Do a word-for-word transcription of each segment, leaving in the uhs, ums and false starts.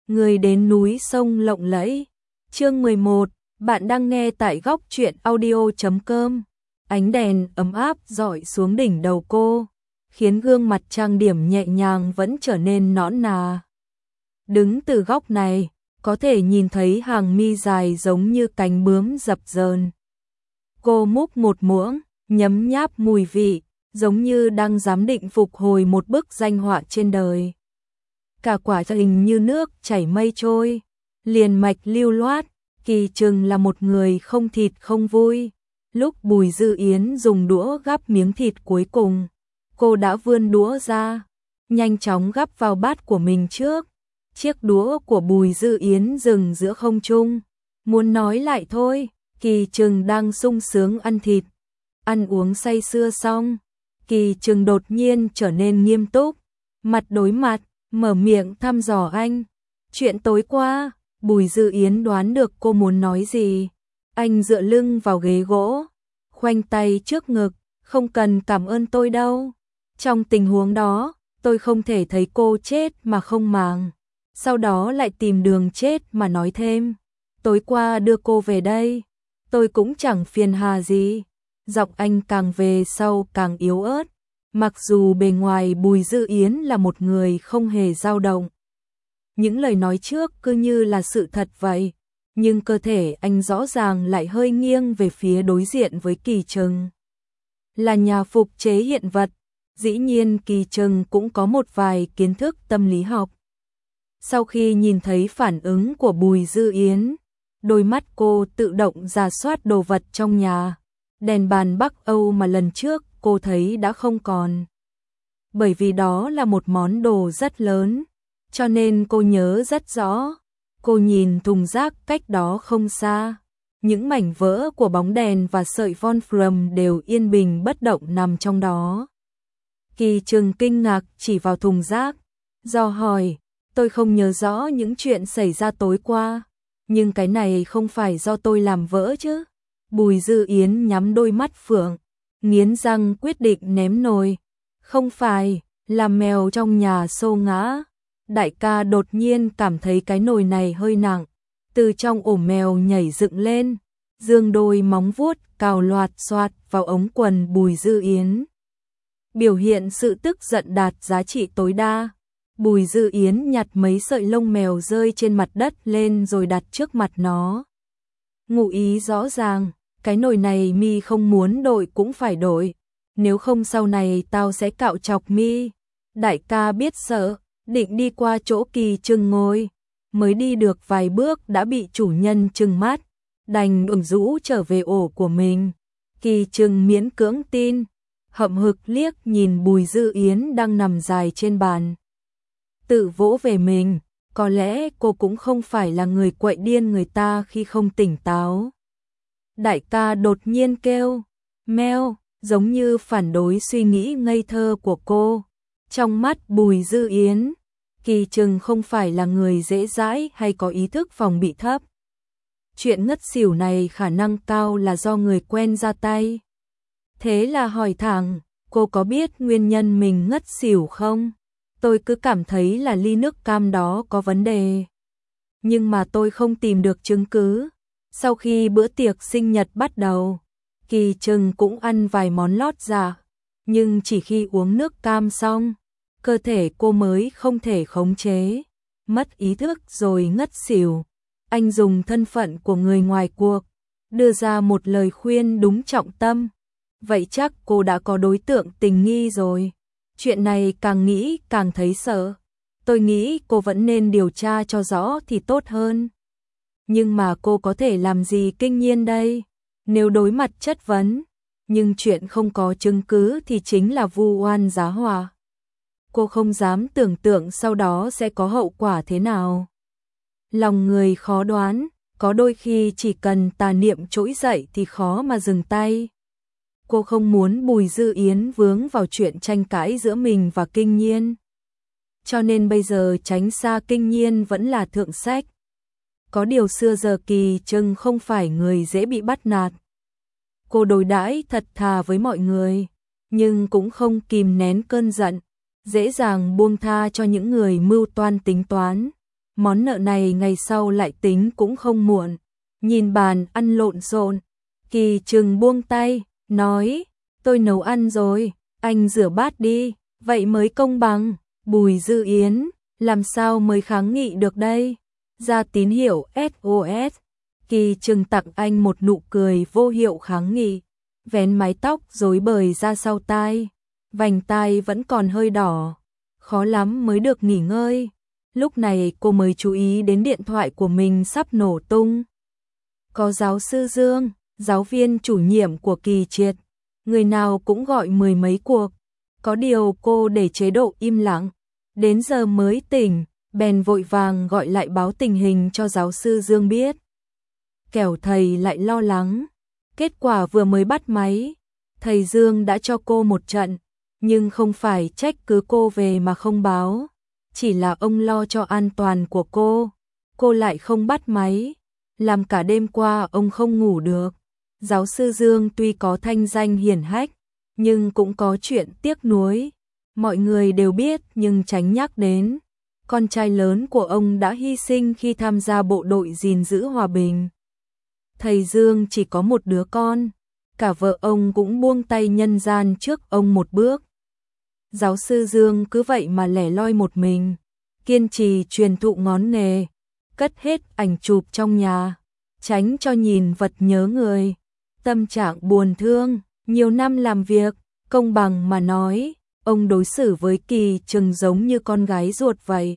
người đến núi sông lộng lẫy. Chương mười một, bạn đang nghe tại góc truyện audio chấm com. Ánh đèn ấm áp rọi xuống đỉnh đầu cô, khiến gương mặt trang điểm nhẹ nhàng vẫn trở nên nõn nà. Đứng từ góc này, có thể nhìn thấy hàng mi dài giống như cánh bướm dập dờn. Cô múc một muỗng, nhấm nháp mùi vị, giống như đang giám định phục hồi một bức danh họa trên đời. Cả quả hình như nước chảy mây trôi, liền mạch lưu loát. Kỳ Trừng là một người không thịt không vui. Lúc Bùi Dư Yến dùng đũa gắp miếng thịt cuối cùng, cô đã vươn đũa ra, nhanh chóng gắp vào bát của mình trước. Chiếc đũa của Bùi Dư Yến dừng giữa không trung. Muốn nói lại thôi, Kỳ Trừng đang sung sướng ăn thịt, ăn uống say sưa xong, Kỳ Trừng đột nhiên trở nên nghiêm túc, mặt đối mặt, mở miệng thăm dò anh. Chuyện tối qua, Bùi Dư Yến đoán được cô muốn nói gì. Anh dựa lưng vào ghế gỗ, khoanh tay trước ngực, không cần cảm ơn tôi đâu. Trong tình huống đó, tôi không thể thấy cô chết mà không màng. Sau đó lại tìm đường chết mà nói thêm. Tối qua đưa cô về đây, tôi cũng chẳng phiền hà gì. Giọng anh càng về sau càng yếu ớt. Mặc dù bề ngoài Bùi Dư Yến là một người không hề dao động, những lời nói trước cứ như là sự thật vậy, nhưng cơ thể anh rõ ràng lại hơi nghiêng về phía đối diện với Kỳ Trừng. Là nhà phục chế hiện vật, dĩ nhiên Kỳ Trừng cũng có một vài kiến thức tâm lý học. Sau khi nhìn thấy phản ứng của Bùi Dư Yến, đôi mắt cô tự động rà soát đồ vật trong nhà. Đèn bàn Bắc Âu mà lần trước cô thấy đã không còn. Bởi vì đó là một món đồ rất lớn, cho nên cô nhớ rất rõ. Cô nhìn thùng rác cách đó không xa. Những mảnh vỡ của bóng đèn và sợi Wolfram đều yên bình bất động nằm trong đó. Kỳ Trừng kinh ngạc chỉ vào thùng rác, do hỏi, tôi không nhớ rõ những chuyện xảy ra tối qua, nhưng cái này không phải do tôi làm vỡ chứ. Bùi Dư Yến nhắm đôi mắt phượng, nghiến răng quyết định ném nồi. Không phải, là mèo trong nhà xô ngã. Đại ca đột nhiên cảm thấy cái nồi này hơi nặng, từ trong ổ mèo nhảy dựng lên, giương đôi móng vuốt cào loạt xoạt vào ống quần Bùi Dư Yến. Biểu hiện sự tức giận đạt giá trị tối đa. Bùi Dư Yến nhặt mấy sợi lông mèo rơi trên mặt đất lên rồi đặt trước mặt nó. Ngụ ý rõ ràng, cái nồi này mi không muốn đổi cũng phải đổi, nếu không sau này tao sẽ cạo chọc mi. Đại ca biết sợ, định đi qua chỗ Kỳ Trừng ngồi, mới đi được vài bước đã bị chủ nhân trừng mắt, đành ửng rũ trở về ổ của mình. Kỳ Trừng miễn cưỡng tin, hậm hực liếc nhìn Bùi Dư Yến đang nằm dài trên bàn, tự vỗ về mình. Có lẽ cô cũng không phải là người quậy điên người ta khi không tỉnh táo. Đại ca đột nhiên kêu, meo, giống như phản đối suy nghĩ ngây thơ của cô. Trong mắt Bùi Dư Yến, Kỳ Trừng không phải là người dễ dãi hay có ý thức phòng bị thấp. Chuyện ngất xỉu này khả năng cao là do người quen ra tay. Thế là hỏi thẳng, cô có biết nguyên nhân mình ngất xỉu không? Tôi cứ cảm thấy là ly nước cam đó có vấn đề, nhưng mà tôi không tìm được chứng cứ. Sau khi bữa tiệc sinh nhật bắt đầu, Kỳ Trừng cũng ăn vài món lót dạ, nhưng chỉ khi uống nước cam xong, cơ thể cô mới không thể khống chế, mất ý thức rồi ngất xỉu. Anh dùng thân phận của người ngoài cuộc, đưa ra một lời khuyên đúng trọng tâm. Vậy chắc cô đã có đối tượng tình nghi rồi. Chuyện này càng nghĩ càng thấy sợ. Tôi nghĩ cô vẫn nên điều tra cho rõ thì tốt hơn. Nhưng mà cô có thể làm gì kinh nhiên đây? Nếu đối mặt chất vấn, nhưng chuyện không có chứng cứ thì chính là vu oan giá họa. Cô không dám tưởng tượng sau đó sẽ có hậu quả thế nào. Lòng người khó đoán, có đôi khi chỉ cần tà niệm trỗi dậy thì khó mà dừng tay. Cô không muốn Bùi Dư Yến vướng vào chuyện tranh cãi giữa mình và Kinh Nhiên. Cho nên bây giờ tránh xa Kinh Nhiên vẫn là thượng sách. Có điều xưa giờ Kỳ Trừng không phải người dễ bị bắt nạt. Cô đối đãi thật thà với mọi người, nhưng cũng không kìm nén cơn giận, dễ dàng buông tha cho những người mưu toan tính toán. món nợ này ngày sau lại tính cũng không muộn. Nhìn bàn ăn lộn xộn, Kỳ Trừng buông tay, nói, tôi nấu ăn rồi, anh rửa bát đi, vậy mới công bằng. Bùi Dư Yến, làm sao mới kháng nghị được đây? Ra tín hiệu ét ô ét. Kỳ Trừng tặng anh một nụ cười vô hiệu kháng nghị, vén mái tóc rối bời ra sau tai, vành tai vẫn còn hơi đỏ, khó lắm mới được nghỉ ngơi. Lúc này cô mới chú ý đến điện thoại của mình sắp nổ tung. Có giáo sư Dương, giáo viên chủ nhiệm của Kỳ Triệt, người nào cũng gọi mười mấy cuộc. Có điều cô để chế độ im lặng, đến giờ mới tỉnh, bèn vội vàng gọi lại báo tình hình cho giáo sư Dương biết. Kẻo thầy lại lo lắng. Kết quả vừa mới bắt máy, thầy Dương đã cho cô một trận, nhưng không phải trách cứ cô về mà không báo, chỉ là ông lo cho an toàn của cô. Cô lại không bắt máy, làm cả đêm qua ông không ngủ được. Giáo sư Dương tuy có thanh danh hiển hách, nhưng cũng có chuyện tiếc nuối. Mọi người đều biết nhưng tránh nhắc đến. Con trai lớn của ông đã hy sinh khi tham gia bộ đội gìn giữ hòa bình. Thầy Dương chỉ có một đứa con, cả vợ ông cũng buông tay nhân gian trước ông một bước. Giáo sư Dương cứ vậy mà lẻ loi một mình, kiên trì truyền thụ ngón nghề, cất hết ảnh chụp trong nhà, tránh cho nhìn vật nhớ người. Tâm trạng buồn thương, nhiều năm làm việc, công bằng mà nói, ông đối xử với Kỳ Trừng giống như con gái ruột vậy.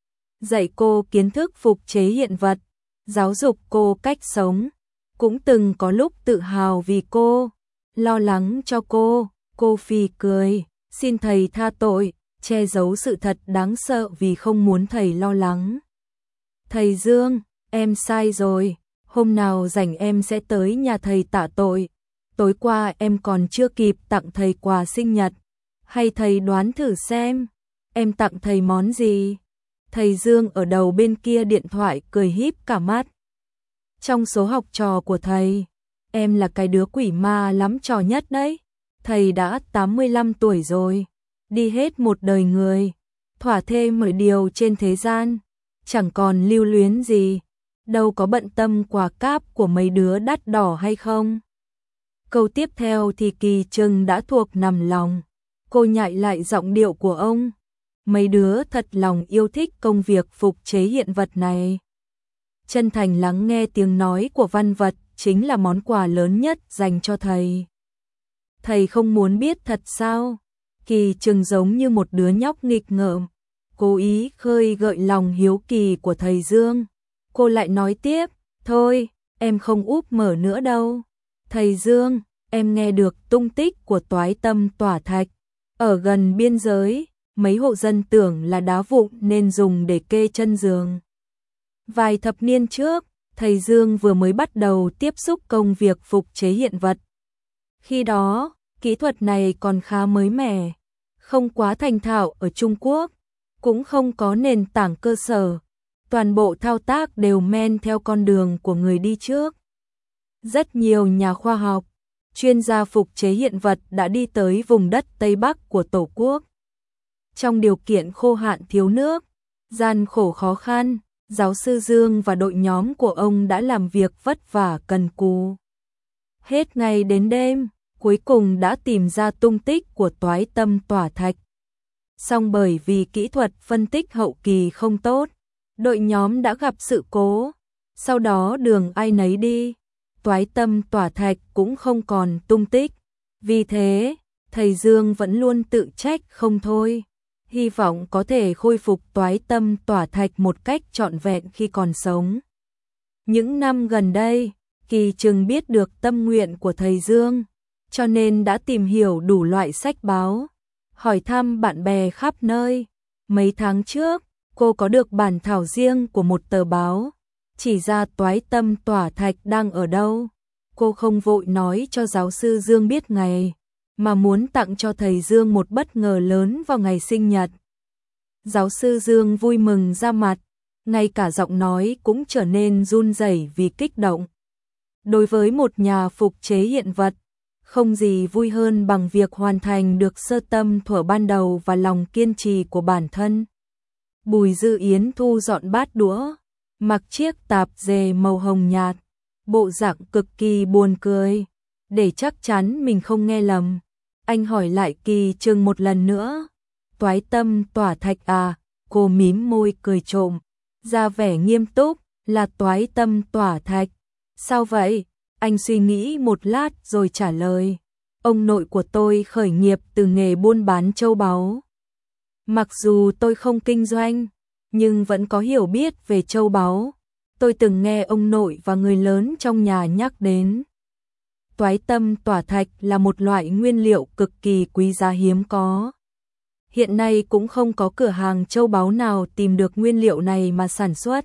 Dạy cô kiến thức phục chế hiện vật, giáo dục cô cách sống, cũng từng có lúc tự hào vì cô, lo lắng cho cô. Cô phì cười, xin thầy tha tội, che giấu sự thật đáng sợ vì không muốn thầy lo lắng. Thầy Dương, em sai rồi, hôm nào rảnh em sẽ tới nhà thầy tạ tội. Tối qua em còn chưa kịp tặng thầy quà sinh nhật, hay thầy đoán thử xem, em tặng thầy món gì? Thầy Dương ở đầu bên kia điện thoại cười híp cả mắt. Trong số học trò của thầy, em là cái đứa quỷ ma lắm trò nhất đấy. Thầy đã tám mươi lăm tuổi rồi, đi hết một đời người, thỏa thêm mọi điều trên thế gian, chẳng còn lưu luyến gì, đâu có bận tâm quà cáp của mấy đứa đắt đỏ hay không. Câu tiếp theo thì Kỳ Trừng đã thuộc nằm lòng, cô nhại lại giọng điệu của ông. Mấy đứa thật lòng yêu thích công việc phục chế hiện vật này. Chân thành lắng nghe tiếng nói của văn vật chính là món quà lớn nhất dành cho thầy. Thầy không muốn biết thật sao? Kỳ Trừng giống như một đứa nhóc nghịch ngợm, cố ý khơi gợi lòng hiếu kỳ của thầy Dương. Cô lại nói tiếp, thôi, em không úp mở nữa đâu. Thầy Dương, em nghe được tung tích của toái tâm tỏa thạch. Ở gần biên giới, mấy hộ dân tưởng là đá vụn nên dùng để kê chân giường. Vài thập niên trước, thầy Dương vừa mới bắt đầu tiếp xúc công việc phục chế hiện vật. Khi đó, kỹ thuật này còn khá mới mẻ, không quá thành thạo ở Trung Quốc, cũng không có nền tảng cơ sở. Toàn bộ thao tác đều men theo con đường của người đi trước. Rất nhiều nhà khoa học, chuyên gia phục chế hiện vật đã đi tới vùng đất Tây Bắc của Tổ quốc. Trong điều kiện khô hạn thiếu nước, gian khổ khó khăn, giáo sư Dương và đội nhóm của ông đã làm việc vất vả cần cù. Hết ngày đến đêm, cuối cùng đã tìm ra tung tích của toái tâm tỏa thạch. Song bởi vì kỹ thuật phân tích hậu kỳ không tốt, đội nhóm đã gặp sự cố, sau đó đường ai nấy đi, toái tâm tỏa thạch cũng không còn tung tích. Vì thế, thầy Dương vẫn luôn tự trách không thôi, hy vọng có thể khôi phục toái tâm tỏa thạch một cách trọn vẹn khi còn sống. Những năm gần đây, Kỳ Trừng biết được tâm nguyện của thầy Dương, cho nên đã tìm hiểu đủ loại sách báo, hỏi thăm bạn bè khắp nơi. Mấy tháng trước, cô có được bản thảo riêng của một tờ báo, chỉ ra toái tâm tỏa thạch đang ở đâu. Cô không vội nói cho giáo sư Dương biết ngày, mà muốn tặng cho thầy Dương một bất ngờ lớn vào ngày sinh nhật. Giáo sư Dương vui mừng ra mặt, ngay cả giọng nói cũng trở nên run rẩy vì kích động. Đối với một nhà phục chế hiện vật, không gì vui hơn bằng việc hoàn thành được sơ tâm thuở ban đầu và lòng kiên trì của bản thân. Bùi Dư Yến thu dọn bát đũa, mặc chiếc tạp dề màu hồng nhạt, bộ dạng cực kỳ buồn cười. Để chắc chắn mình không nghe lầm, anh hỏi lại Kỳ Trừng một lần nữa. Toái tâm tỏa thạch à? Cô mím môi cười trộm, ra vẻ nghiêm túc, là toái tâm tỏa thạch. Sao vậy? Anh suy nghĩ một lát rồi trả lời. Ông nội của tôi khởi nghiệp từ nghề buôn bán châu báu. Mặc dù tôi không kinh doanh, nhưng vẫn có hiểu biết về châu báu. Tôi từng nghe ông nội và người lớn trong nhà nhắc đến. Toái tâm tỏa thạch là một loại nguyên liệu cực kỳ quý giá hiếm có. Hiện nay cũng không có cửa hàng châu báu nào tìm được nguyên liệu này mà sản xuất.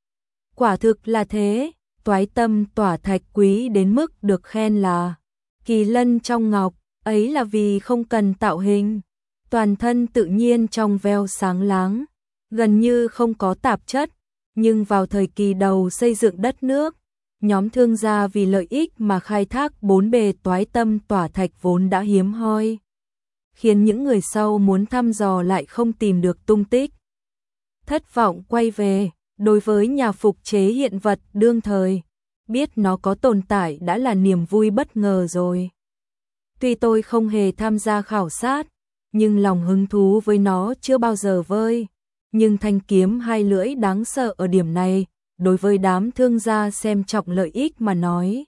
Quả thực là thế, toái tâm tỏa thạch quý đến mức được khen là kỳ lân trong ngọc, ấy là vì không cần tạo hình. Toàn thân tự nhiên trong veo sáng láng, gần như không có tạp chất, nhưng vào thời kỳ đầu xây dựng đất nước, nhóm thương gia vì lợi ích mà khai thác bốn bề toái tâm tỏa thạch vốn đã hiếm hoi, khiến những người sau muốn thăm dò lại không tìm được tung tích. Thất vọng quay về, đối với nhà phục chế hiện vật đương thời, biết nó có tồn tại đã là niềm vui bất ngờ rồi. Tuy tôi không hề tham gia khảo sát, nhưng lòng hứng thú với nó chưa bao giờ vơi. Nhưng thanh kiếm hai lưỡi đáng sợ ở điểm này, đối với đám thương gia xem trọng lợi ích mà nói.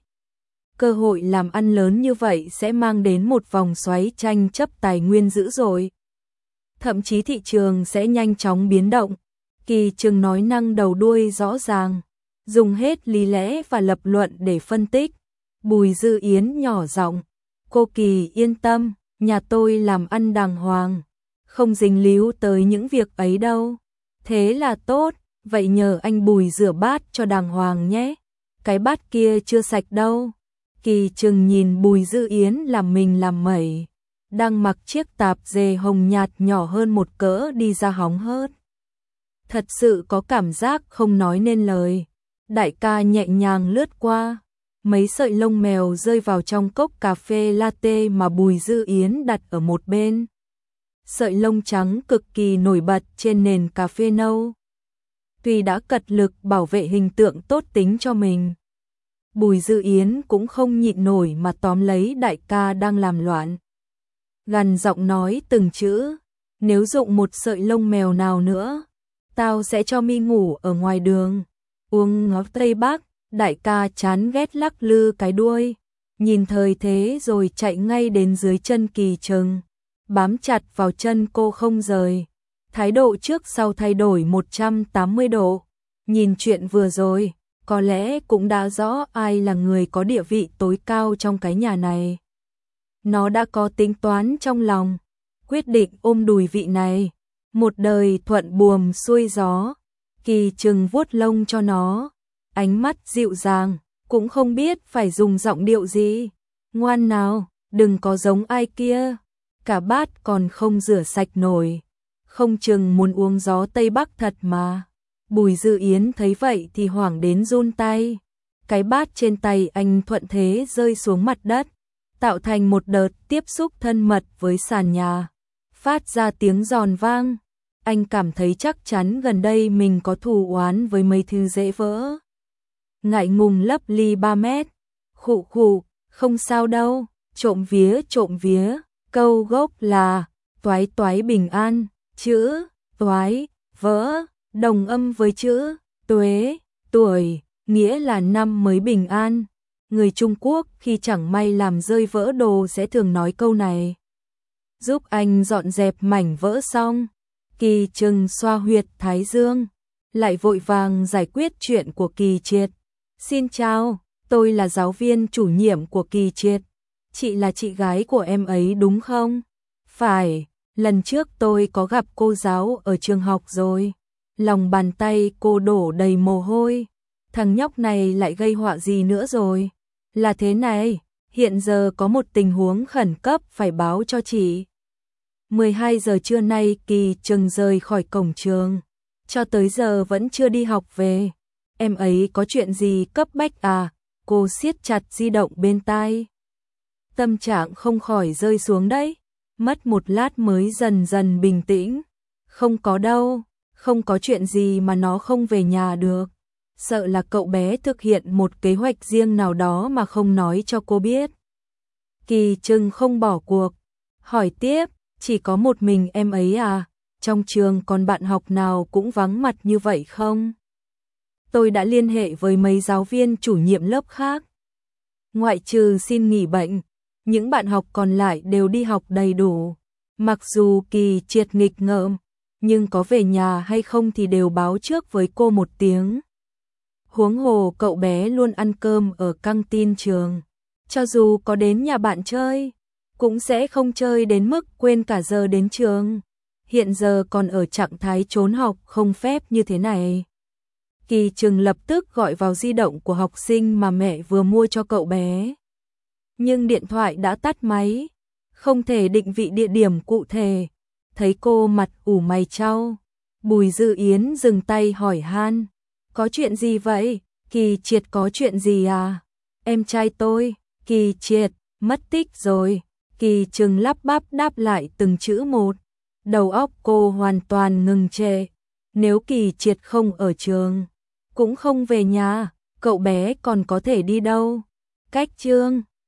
Cơ hội làm ăn lớn như vậy sẽ mang đến một vòng xoáy tranh chấp tài nguyên dữ dội. Thậm chí thị trường sẽ nhanh chóng biến động. Kỳ Trừng nói năng đầu đuôi rõ ràng, dùng hết lý lẽ và lập luận để phân tích. Bùi Dư Yến nhỏ giọng, cô Kỳ yên tâm, nhà tôi làm ăn đàng hoàng, không dính líu tới những việc ấy đâu. Thế là tốt, vậy nhờ anh Bùi rửa bát cho đàng hoàng nhé. Cái bát kia chưa sạch đâu. Kỳ Trừng nhìn Bùi Dư Yến làm mình làm mẩy, đang mặc chiếc tạp dề hồng nhạt nhỏ hơn một cỡ đi ra hóng hớt. Thật sự có cảm giác không nói nên lời. Đại ca nhẹ nhàng lướt qua, mấy sợi lông mèo rơi vào trong cốc cà phê latte mà Bùi Dư Yến đặt ở một bên. Sợi lông trắng cực kỳ nổi bật trên nền cà phê nâu. Tuy đã cật lực bảo vệ hình tượng tốt tính cho mình, Bùi Dư Yến cũng không nhịn nổi mà tóm lấy đại ca đang làm loạn. Gằn giọng nói từng chữ, nếu dụng một sợi lông mèo nào nữa, tao sẽ cho mi ngủ ở ngoài đường. Uống ngó Tây Bắc, đại ca chán ghét lắc lư cái đuôi, nhìn thời thế rồi chạy ngay đến dưới chân Kỳ Trừng, bám chặt vào chân cô không rời. Thái độ trước sau thay đổi một trăm tám mươi độ. Nhìn chuyện vừa rồi, có lẽ cũng đã rõ ai là người có địa vị tối cao trong cái nhà này. Nó đã có tính toán trong lòng, quyết định ôm đùi vị này, một đời thuận buồm xuôi gió. Kỳ Trừng vuốt lông cho nó, ánh mắt dịu dàng, cũng không biết phải dùng giọng điệu gì. Ngoan nào, đừng có giống ai kia, cả bát còn không rửa sạch nổi, không chừng muốn uống gió Tây Bắc thật mà. Bùi Dư Yến thấy vậy thì hoảng đến run tay. Cái bát trên tay anh thuận thế rơi xuống mặt đất, tạo thành một đợt tiếp xúc thân mật với sàn nhà, phát ra tiếng giòn vang. Anh cảm thấy chắc chắn gần đây mình có thù oán với mấy thứ dễ vỡ. Ngại ngùng lấp ly ba mét, khụ khụ, không sao đâu, trộm vía trộm vía, câu gốc là toái toái bình an, chữ toái, vỡ, đồng âm với chữ tuế, tuổi, nghĩa là năm mới bình an. Người Trung Quốc khi chẳng may làm rơi vỡ đồ sẽ thường nói câu này. Giúp anh dọn dẹp mảnh vỡ xong, Kỳ Trừng xoa huyệt thái dương, lại vội vàng giải quyết chuyện của Kỳ Triệt. Xin chào, tôi là giáo viên chủ nhiệm của Kỳ Triệt. Chị là chị gái của em ấy đúng không? Phải, lần trước tôi có gặp cô giáo ở trường học rồi. Lòng bàn tay cô đổ đầy mồ hôi. Thằng nhóc này lại gây họa gì nữa rồi? Là thế này, hiện giờ có một tình huống khẩn cấp phải báo cho chị. mười hai giờ trưa nay Kỳ Trừng rời khỏi cổng trường, cho tới giờ vẫn chưa đi học về. Em ấy có chuyện gì cấp bách à? Cô siết chặt di động bên tai. Tâm trạng không khỏi rơi xuống đấy, mất một lát mới dần dần bình tĩnh. Không có đâu, không có chuyện gì mà nó không về nhà được. Sợ là cậu bé thực hiện một kế hoạch riêng nào đó mà không nói cho cô biết. Kỳ Trừng không bỏ cuộc, hỏi tiếp, chỉ có một mình em ấy à, trong trường còn bạn học nào cũng vắng mặt như vậy không? Tôi đã liên hệ với mấy giáo viên chủ nhiệm lớp khác. Ngoại trừ xin nghỉ bệnh, những bạn học còn lại đều đi học đầy đủ. Mặc dù Kỳ Triệt nghịch ngợm, nhưng có về nhà hay không thì đều báo trước với cô một tiếng. Huống hồ cậu bé luôn ăn cơm ở căng tin trường. Cho dù có đến nhà bạn chơi, cũng sẽ không chơi đến mức quên cả giờ đến trường. Hiện giờ còn ở trạng thái trốn học không phép như thế này. Kỳ Trừng lập tức gọi vào di động của học sinh mà mẹ vừa mua cho cậu bé. Nhưng điện thoại đã tắt máy, không thể định vị địa điểm cụ thể. Thấy cô mặt ủ mày chau, Bùi Dư Yến dừng tay hỏi han, có chuyện gì vậy? Kỳ Triệt có chuyện gì à? Em trai tôi, Kỳ Triệt, mất tích rồi. Kỳ Trừng lắp bắp đáp lại từng chữ một. Đầu óc cô hoàn toàn ngừng trệ. Nếu Kỳ Triệt không ở trường, cũng không về nhà, cậu bé còn có thể đi đâu? Cách Trương